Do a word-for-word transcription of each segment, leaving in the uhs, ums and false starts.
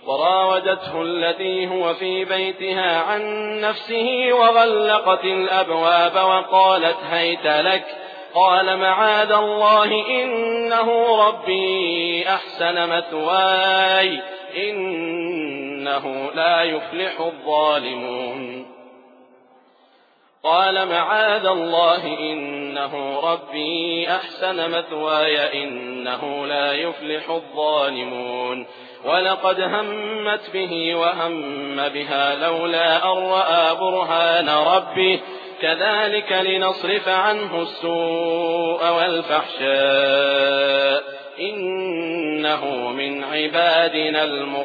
وراودته التي هو في بيتها عن نفسه وغلقت الأبواب وقالت هيت لك. قال معاذ الله إنه ربي أحسن مثواي إنه لا يفلح الظالمون. قال معاذ الله إنه ربي أحسن مثواي إنه لا يفلح الظالمون. ولقد همت به وهم بها لولا أن رأى برهان ربه كذلك لنصرف عنه السوء والفحشاء إنه من عبادنا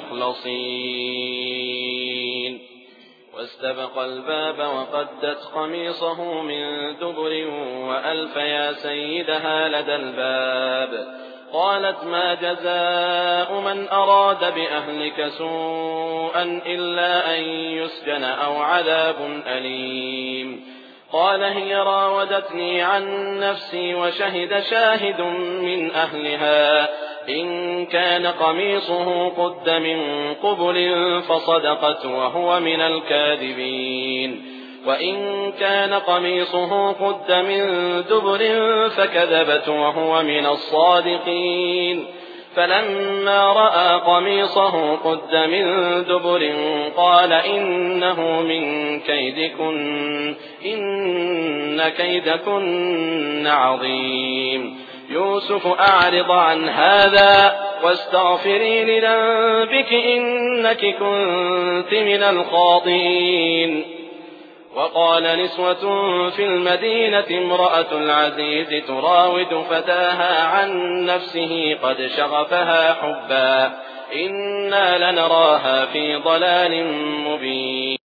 المخلصين. واستبق الباب وقدت قميصه من دبر وألف يا سيدها لدى الباب. قالت ما جزاء من أراد بأهلك سوءا إلا أن يسجن أو عذاب أليم. قال هي راودتني عن نفسي وشهد شاهد من أهلها إن كان قميصه قد من قبل فصدقت وهو من الكاذبين وإن كان قميصه قد من دبر فكذبت وهو من الصادقين. فلما رأى قميصه قد من دبر قال إنه من كيدكن إن كيدكن عظيم. يوسف أعرض عن هذا واستغفري لذنبك إنك كنت من الخاطئين. وقال نسوة في المدينة امرأة العزيز تراود فتاها عن نفسه قد شغفها حبا إنا لنراها في ضلال مبين.